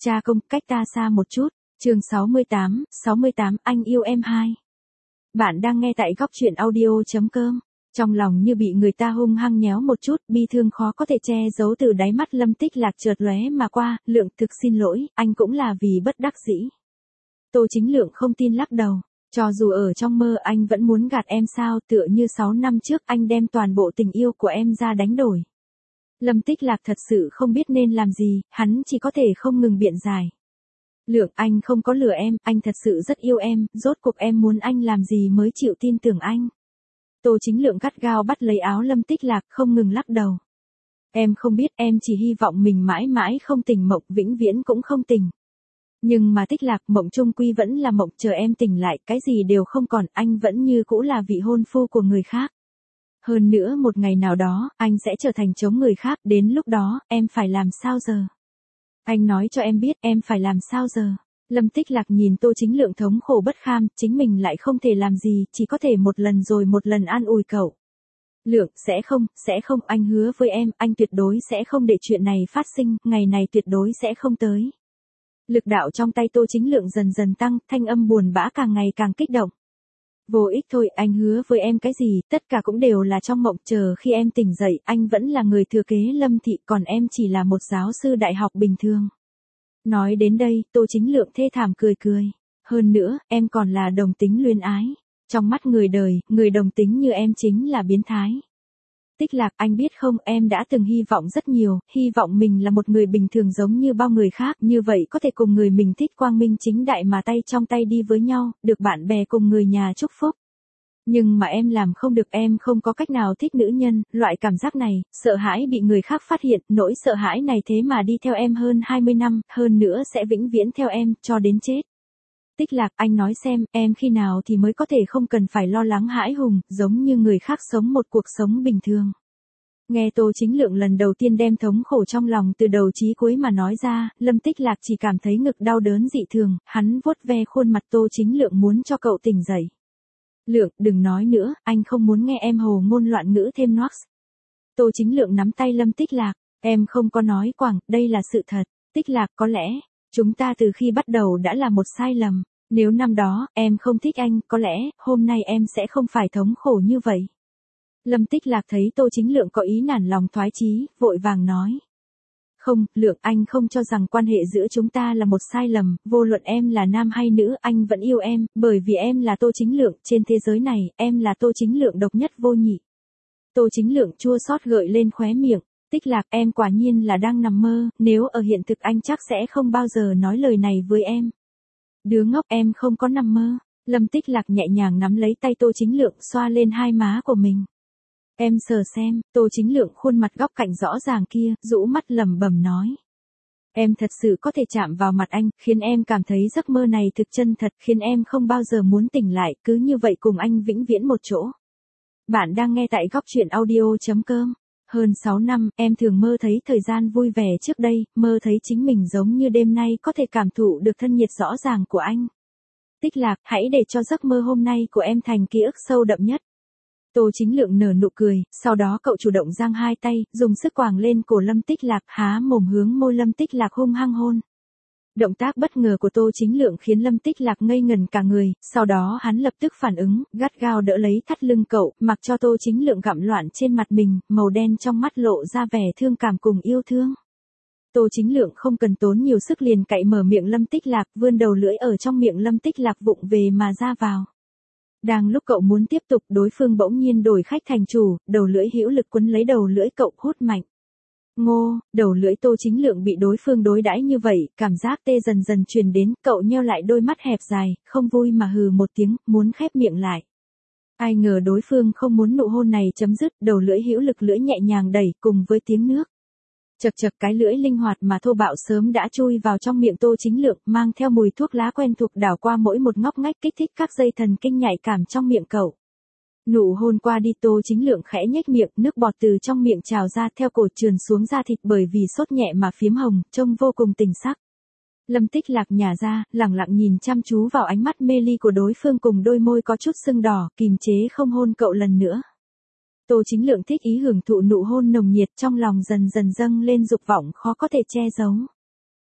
Cha công, cách ta xa một chút. Chương 68, anh yêu em 2. Bạn đang nghe tại góc chuyện audio.com. Trong lòng như bị người ta hung hăng nhéo một chút, bi thương khó có thể che giấu từ đáy mắt Lâm Tích Lạc chợt lóe mà qua, Lượng thực xin lỗi, anh cũng là vì bất đắc dĩ. Tô Chính Lượng không tin lắc đầu. Cho dù ở trong mơ anh vẫn muốn gạt em sao, tựa như 6 năm trước anh đem toàn bộ tình yêu của em ra đánh đổi. Lâm Tích Lạc thật sự không biết nên làm gì, hắn chỉ có thể không ngừng biện giải. Lượng, anh không có lừa em, anh thật sự rất yêu em, rốt cuộc em muốn anh làm gì mới chịu tin tưởng anh. Tô Chính Lượng gắt gao bắt lấy áo Lâm Tích Lạc, không ngừng lắc đầu. Em không biết, em chỉ hy vọng mình mãi mãi không tỉnh mộng, vĩnh viễn cũng không tỉnh. Nhưng mà Tích Lạc, mộng chung quy vẫn là mộng, chờ em tỉnh lại, cái gì đều không còn, anh vẫn như cũ là vị hôn phu của người khác. Hơn nữa một ngày nào đó, anh sẽ trở thành chống người khác, đến lúc đó, em phải làm sao giờ? Anh nói cho em biết, em phải làm sao giờ? Lâm Tích Lạc nhìn Tô Chính Lượng thống khổ bất kham, chính mình lại không thể làm gì, chỉ có thể một lần rồi một lần an ủi cậu. Lượng, sẽ không, anh hứa với em, anh tuyệt đối sẽ không để chuyện này phát sinh, ngày này tuyệt đối sẽ không tới. Lực đạo trong tay Tô Chính Lượng dần dần tăng, thanh âm buồn bã càng ngày càng kích động. Vô ích thôi, anh hứa với em cái gì, tất cả cũng đều là trong mộng, chờ khi em tỉnh dậy, anh vẫn là người thừa kế Lâm thị, còn em chỉ là một giáo sư đại học bình thường. Nói đến đây, Tô Chính Lượng thê thảm cười cười. Hơn nữa, em còn là đồng tính luyến ái. Trong mắt người đời, người đồng tính như em chính là biến thái. Tích Lạc, anh biết không, em đã từng hy vọng rất nhiều, hy vọng mình là một người bình thường giống như bao người khác, như vậy có thể cùng người mình thích quang minh chính đại mà tay trong tay đi với nhau, được bạn bè cùng người nhà chúc phúc. Nhưng mà em làm không được, em không có cách nào thích nữ nhân, loại cảm giác này, sợ hãi bị người khác phát hiện, nỗi sợ hãi này thế mà đi theo em hơn 20 năm, hơn nữa sẽ vĩnh viễn theo em, cho đến chết. Tích Lạc, anh nói xem, em khi nào thì mới có thể không cần phải lo lắng hãi hùng, giống như người khác sống một cuộc sống bình thường. Nghe Tô Chính Lượng lần đầu tiên đem thống khổ trong lòng từ đầu chí cuối mà nói ra, Lâm Tích Lạc chỉ cảm thấy ngực đau đớn dị thường, hắn vuốt ve khuôn mặt Tô Chính Lượng muốn cho cậu tỉnh dậy. Lượng, đừng nói nữa, anh không muốn nghe em hồ ngôn loạn ngữ thêm nox. Tô Chính Lượng nắm tay Lâm Tích Lạc, em không có nói quảng, đây là sự thật. Tích Lạc, có lẽ, chúng ta từ khi bắt đầu đã là một sai lầm. Nếu năm đó, em không thích anh, có lẽ, hôm nay em sẽ không phải thống khổ như vậy. Lâm Tích Lạc thấy Tô Chính Lượng có ý nản lòng thoái chí, vội vàng nói. Không, Lượng, anh không cho rằng quan hệ giữa chúng ta là một sai lầm, vô luận em là nam hay nữ, anh vẫn yêu em, bởi vì em là Tô Chính Lượng, trên thế giới này, em là Tô Chính Lượng độc nhất vô nhị. Tô Chính Lượng chua xót gợi lên khóe miệng, Tích Lạc, em quả nhiên là đang nằm mơ, nếu ở hiện thực anh chắc sẽ không bao giờ nói lời này với em. Đứa ngốc, em không có nằm mơ. Lâm Tích Lạc nhẹ nhàng nắm lấy tay Tô Chính Lượng, xoa lên hai má của mình. Em sờ xem, Tô Chính Lượng khuôn mặt góc cạnh rõ ràng kia, rũ mắt lẩm bẩm nói. Em thật sự có thể chạm vào mặt anh, khiến em cảm thấy giấc mơ này thực chân thật, khiến em không bao giờ muốn tỉnh lại, cứ như vậy cùng anh vĩnh viễn một chỗ. Bạn đang nghe tại góc chuyện audio.com. Hơn 6 năm, em thường mơ thấy thời gian vui vẻ trước đây, mơ thấy chính mình giống như đêm nay có thể cảm thụ được thân nhiệt rõ ràng của anh. Tích Lạc, hãy để cho giấc mơ hôm nay của em thành ký ức sâu đậm nhất. Tô Chính Lượng nở nụ cười, sau đó cậu chủ động giang hai tay, dùng sức quàng lên cổ Lâm Tích Lạc, há mồm hướng môi Lâm Tích Lạc hung hăng hôn. Động tác bất ngờ của Tô Chính Lượng khiến Lâm Tích Lạc ngây ngần cả người, sau đó hắn lập tức phản ứng, gắt gao đỡ lấy thắt lưng cậu, mặc cho Tô Chính Lượng gặm loạn trên mặt mình, màu đen trong mắt lộ ra vẻ thương cảm cùng yêu thương. Tô Chính Lượng không cần tốn nhiều sức liền cạy mở miệng Lâm Tích Lạc, vươn đầu lưỡi ở trong miệng Lâm Tích Lạc vụng về mà ra vào. Đang lúc cậu muốn tiếp tục, đối phương bỗng nhiên đổi khách thành chủ, đầu lưỡi hữu lực quấn lấy đầu lưỡi cậu, hút mạnh. Ngô, đầu lưỡi Tô Chính Lượng bị đối phương đối đãi như vậy, cảm giác tê dần dần truyền đến, cậu nheo lại đôi mắt hẹp dài, không vui mà hừ một tiếng, muốn khép miệng lại. Ai ngờ đối phương không muốn nụ hôn này chấm dứt, đầu lưỡi hữu lực lưỡi nhẹ nhàng đẩy, cùng với tiếng nước. Chật chật, cái lưỡi linh hoạt mà thô bạo sớm đã chui vào trong miệng Tô Chính Lượng, mang theo mùi thuốc lá quen thuộc đảo qua mỗi một ngóc ngách, kích thích các dây thần kinh nhạy cảm trong miệng cậu. Nụ hôn qua đi, Tô Chính Lượng khẽ nhếch miệng, nước bọt từ trong miệng trào ra theo cổ trườn xuống da thịt, bởi vì sốt nhẹ mà phiếm hồng, trông vô cùng tình sắc. Lâm Tích Lạc nhả ra, lẳng lặng nhìn chăm chú vào ánh mắt mê ly của đối phương cùng đôi môi có chút sưng đỏ, kìm chế không hôn cậu lần nữa. Tô Chính Lượng thích ý hưởng thụ nụ hôn nồng nhiệt, trong lòng dần dần dâng lên dục vọng khó có thể che giấu.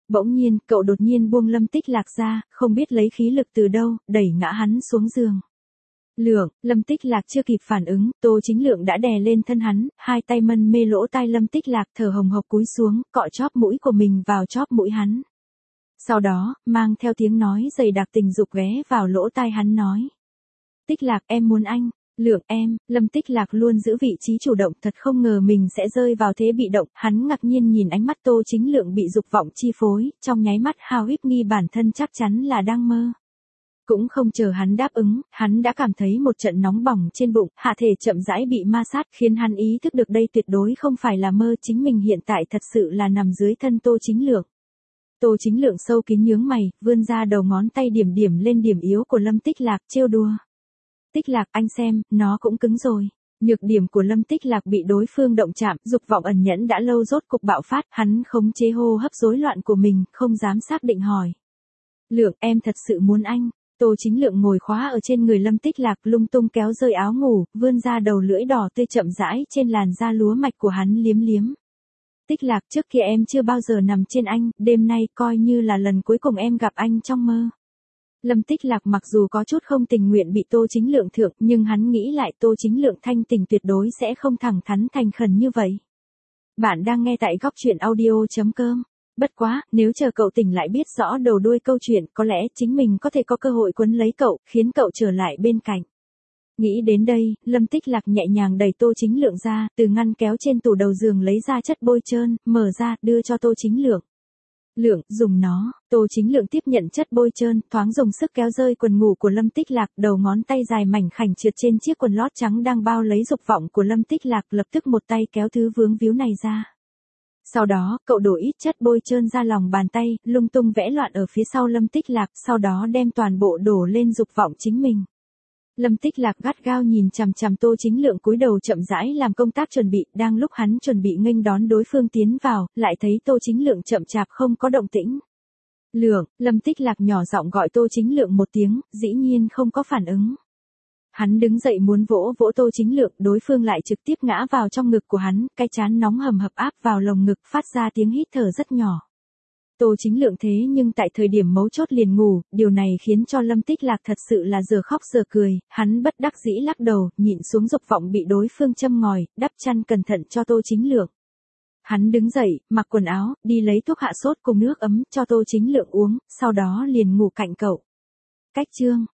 Bỗng nhiên, cậu đột nhiên buông Lâm Tích Lạc ra, không biết lấy khí lực từ đâu, đẩy ngã hắn xuống giường. Lượng, Lâm Tích Lạc chưa kịp phản ứng, Tô Chính Lượng đã đè lên thân hắn, hai tay mân mê lỗ tai Lâm Tích Lạc thở hồng hộc cúi xuống, cọ chóp mũi của mình vào chóp mũi hắn. Sau đó, mang theo tiếng nói dày đặc tình dục ghé vào lỗ tai hắn nói. Tích Lạc em muốn anh. Lượng em, Lâm Tích Lạc luôn giữ vị trí chủ động, thật không ngờ mình sẽ rơi vào thế bị động, hắn ngạc nhiên nhìn ánh mắt Tô Chính Lượng bị dục vọng chi phối, trong nháy mắt hao híp nghi bản thân chắc chắn là đang mơ. Cũng không chờ hắn đáp ứng, hắn đã cảm thấy một trận nóng bỏng trên bụng, hạ thể chậm rãi bị ma sát, khiến hắn ý thức được đây tuyệt đối không phải là mơ, chính mình hiện tại thật sự là nằm dưới thân Tô Chính Lượng. Tô Chính Lượng sâu kín nhướng mày, vươn ra đầu ngón tay điểm điểm lên điểm yếu của Lâm Tích Lạc, trêu đùa. Tích Lạc anh xem, nó cũng cứng rồi. Nhược điểm của Lâm Tích Lạc bị đối phương động chạm, dục vọng ẩn nhẫn đã lâu rốt cục bạo phát, hắn khống chế hô hấp rối loạn của mình, không dám xác định hỏi. Lượng em thật sự muốn anh. Tô Chính Lượng ngồi khóa ở trên người Lâm Tích Lạc, lung tung kéo rơi áo ngủ, vươn ra đầu lưỡi đỏ tươi chậm rãi trên làn da lúa mạch của hắn liếm liếm. Tích Lạc trước kia em chưa bao giờ nằm trên anh, đêm nay coi như là lần cuối cùng em gặp anh trong mơ. Lâm Tích Lạc mặc dù có chút không tình nguyện bị Tô Chính Lượng thượng, nhưng hắn nghĩ lại Tô Chính Lượng thanh tình tuyệt đối sẽ không thẳng thắn thành khẩn như vậy. Bạn đang nghe tại góc truyện audio.com. Bất quá, nếu chờ cậu tỉnh lại biết rõ đầu đuôi câu chuyện, có lẽ chính mình có thể có cơ hội quấn lấy cậu, khiến cậu trở lại bên cạnh. Nghĩ đến đây, Lâm Tích Lạc nhẹ nhàng đẩy Tô Chính Lượng ra, từ ngăn kéo trên tủ đầu giường lấy ra chất bôi trơn, mở ra, đưa cho Tô Chính Lượng. Lượng, dùng nó. Tô Chính Lượng tiếp nhận chất bôi trơn, thoáng dùng sức kéo rơi quần ngủ của Lâm Tích Lạc, đầu ngón tay dài mảnh khảnh trượt trên chiếc quần lót trắng đang bao lấy dục vọng của Lâm Tích Lạc, lập tức một tay kéo thứ vướng víu này ra. Sau đó, cậu đổ ít chất bôi trơn ra lòng bàn tay, lung tung vẽ loạn ở phía sau Lâm Tích Lạc, sau đó đem toàn bộ đổ lên dục vọng chính mình. Lâm Tích Lạc gắt gao nhìn chằm chằm Tô Chính Lượng cúi đầu chậm rãi làm công tác chuẩn bị, đang lúc hắn chuẩn bị nghênh đón đối phương tiến vào, lại thấy Tô Chính Lượng chậm chạp không có động tĩnh. Lượng, Lâm Tích Lạc nhỏ giọng gọi Tô Chính Lượng một tiếng, dĩ nhiên không có phản ứng. Hắn đứng dậy muốn vỗ vỗ Tô Chính Lượng, đối phương lại trực tiếp ngã vào trong ngực của hắn, cái trán nóng hầm hập áp vào lồng ngực, phát ra tiếng hít thở rất nhỏ. Tô Chính Lượng thế nhưng tại thời điểm mấu chốt liền ngủ, điều này khiến cho Lâm Tích Lạc thật sự là giờ khóc giờ cười, hắn bất đắc dĩ lắc đầu, nhịn xuống dục vọng bị đối phương châm ngòi, đắp chăn cẩn thận cho Tô Chính Lượng. Hắn đứng dậy, mặc quần áo, đi lấy thuốc hạ sốt cùng nước ấm cho Tô Chính Lượng uống, sau đó liền ngủ cạnh cậu. Cách chương